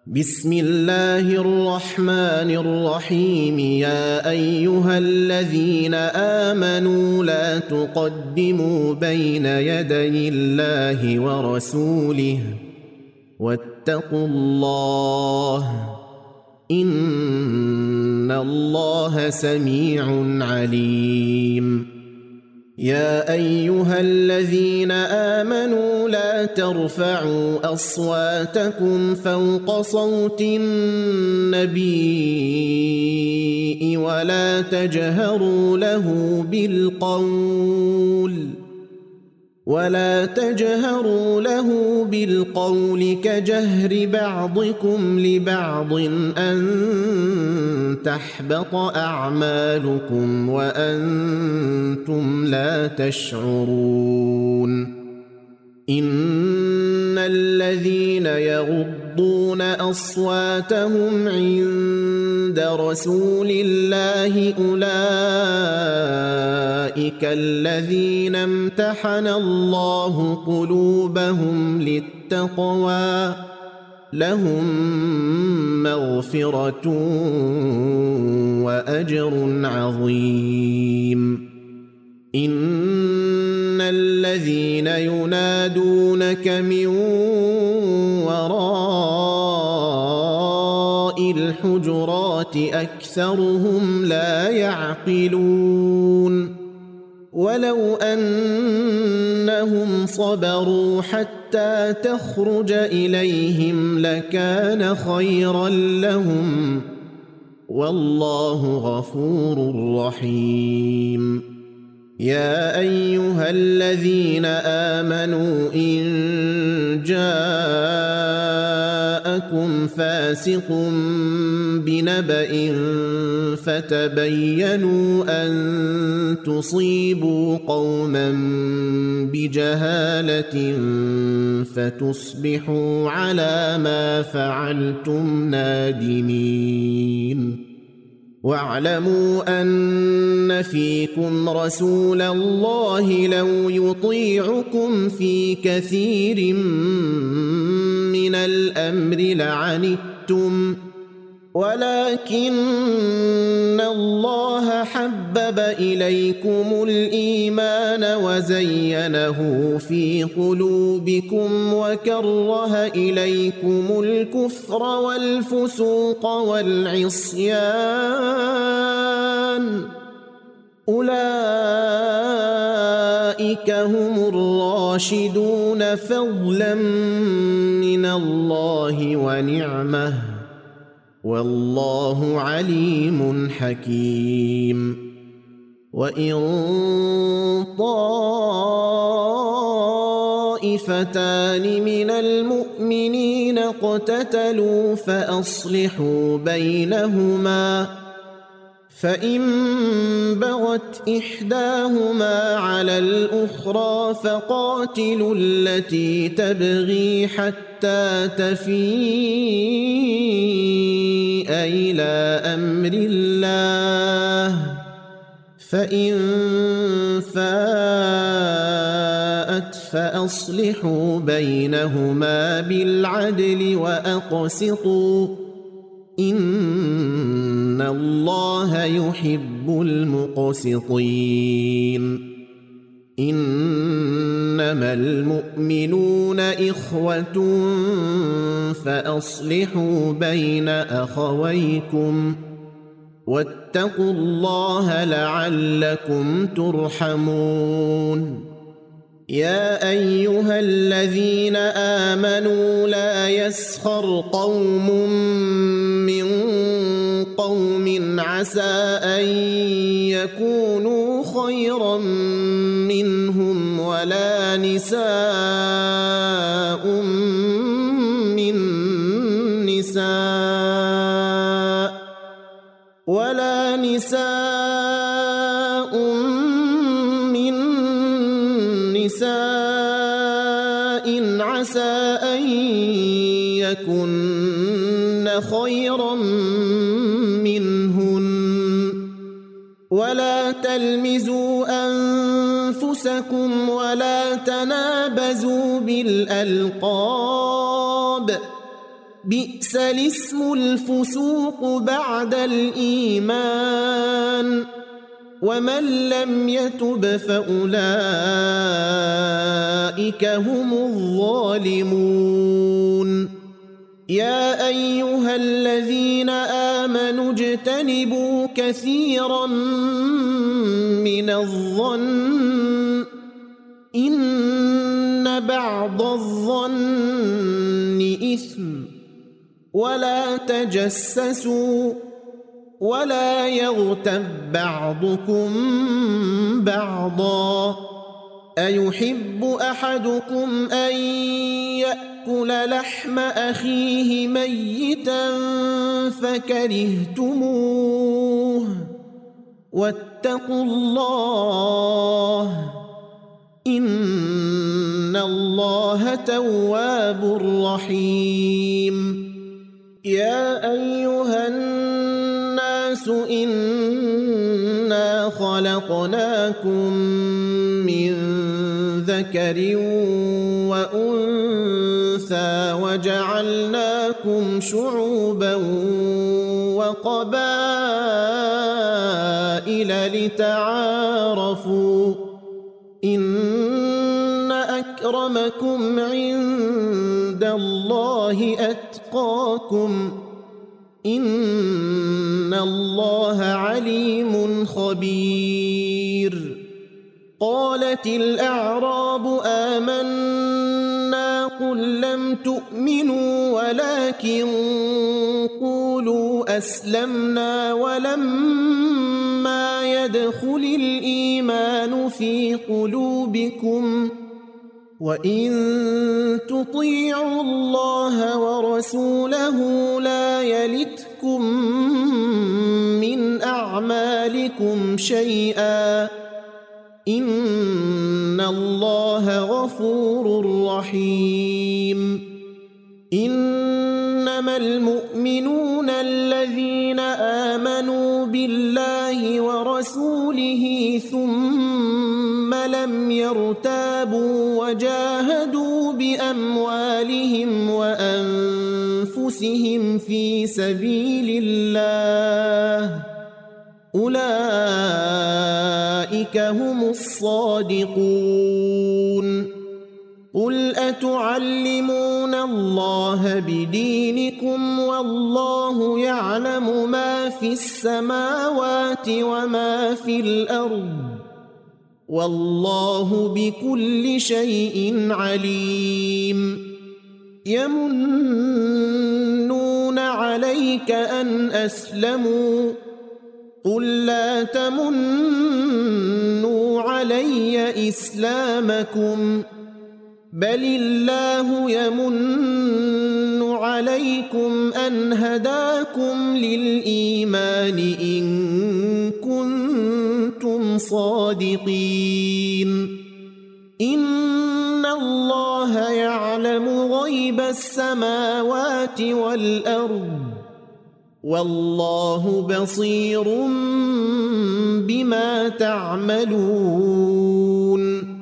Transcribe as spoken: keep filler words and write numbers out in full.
بسم الله الرحمن الرحيم. يا أيها الذين آمنوا لا تقدموا بين يدي الله ورسوله واتقوا الله إن الله سميع عليم. يا أيها الذين آمنوا لا ترفعوا أصواتكم فوق صوت النبي ولا تجهروا له بالقول ولا تجهروا له بالقول كجهر بعضكم لبعض أن تحبط أعمالكم وأنتم لا تشعرون. إن الذين يغضون أصواتهم عند رسول الله أولئك الذين امتحن الله قلوبهم للتقوى لهم مغفرة وأجر عظيم. إن الذين ينادونك من وراء الحجرات أكثرهم لا يعقلون. ولو أنهم صبروا حتى تخرج إليهم لكان خيرا لهم والله غفور رحيم. يا أيها الذين آمنوا إن جاءكم فاسق بنبأ فتبينوا أن تصيبوا قوما بجهالة فتصبحوا على ما فعلتم نادمين. واعلموا أن فيكم رسول الله لو يطيعكم في كثير من الأمر لعنتم ولكن الله حبب إليكم الإيمان وزينه في قلوبكم وكره إليكم الكفر والفسوق والعصيان أولئك هم الراشدون فضلا من الله ونعمه والله عليم حكيم. وإن طائفتان من المؤمنين اقتتلوا فأصلحوا بينهما فإن بغت إحداهما على الأخرى فقاتلوا التي تبغي حتى تفيء إلى أمر الله فإن فاءت فأصلحوا بينهما بالعدل وأقسطوا إن الله يحب المقسطين. إنما المؤمنون إخوة فأصلحوا بين أخويكم واتقوا الله لعلكم ترحمون. يا أيها الذين آمنوا لا يسخر قوم من قوم عسى أن يكونوا خيرا منهم ولا نساء من نساء ولا نساء من نساء عسى أن يكن خيرا منهن ولا تلمزوا أنفسكم ولا تنابزوا بالألقاب بئس الاسم الفسوق بعد الإيمان ومن لم يتب فأولئك هم الظالمون يا أيها الذين آمنوا اجتنبوا كثيرا من الظن إن بعض الظن إثم ولا تجسسوا ولا يغتب بعضكم بعضا أيحب أحدكم أن يأكل لحم أخيه ميتا فكرهتموه واتقوا الله إن الله تواب رحيم يا أيها الناس إنا خلقناكم من ذكر وأنثى وجعلناكم شعوبا وقبائل لتعارفوا إن أكرمكم عند الله أتقاكم إن الله عليم خبير قالت الأعراب آمنا قل لم تؤمنوا ولكن قولوا أسلمنا ولما يدخل الإيمان في قلوبكم وإن تطيعوا الله ورسوله لا يلتكم من أعمالكم شيئا إن الله غفور رحيم إنما المؤمنون الذين آمنوا بالله ورسوله ثم لم يرتابوا وجاهدوا بأموالهم وأنفسهم في سبيل الله أولئك هم الصادقون قل أتعلمون الله بدينكم والله يعلم ما في السماوات وما في الأرض والله بكل شيء عليم يمنون عليك أن أسلموا قل لا تمنوا علي إسلامكم بل الله يمن عليكم أن هداكم للإيمان إن كنتم صادقين إن الله يعلم غيب السماوات والأرض والله بصير بما تعملون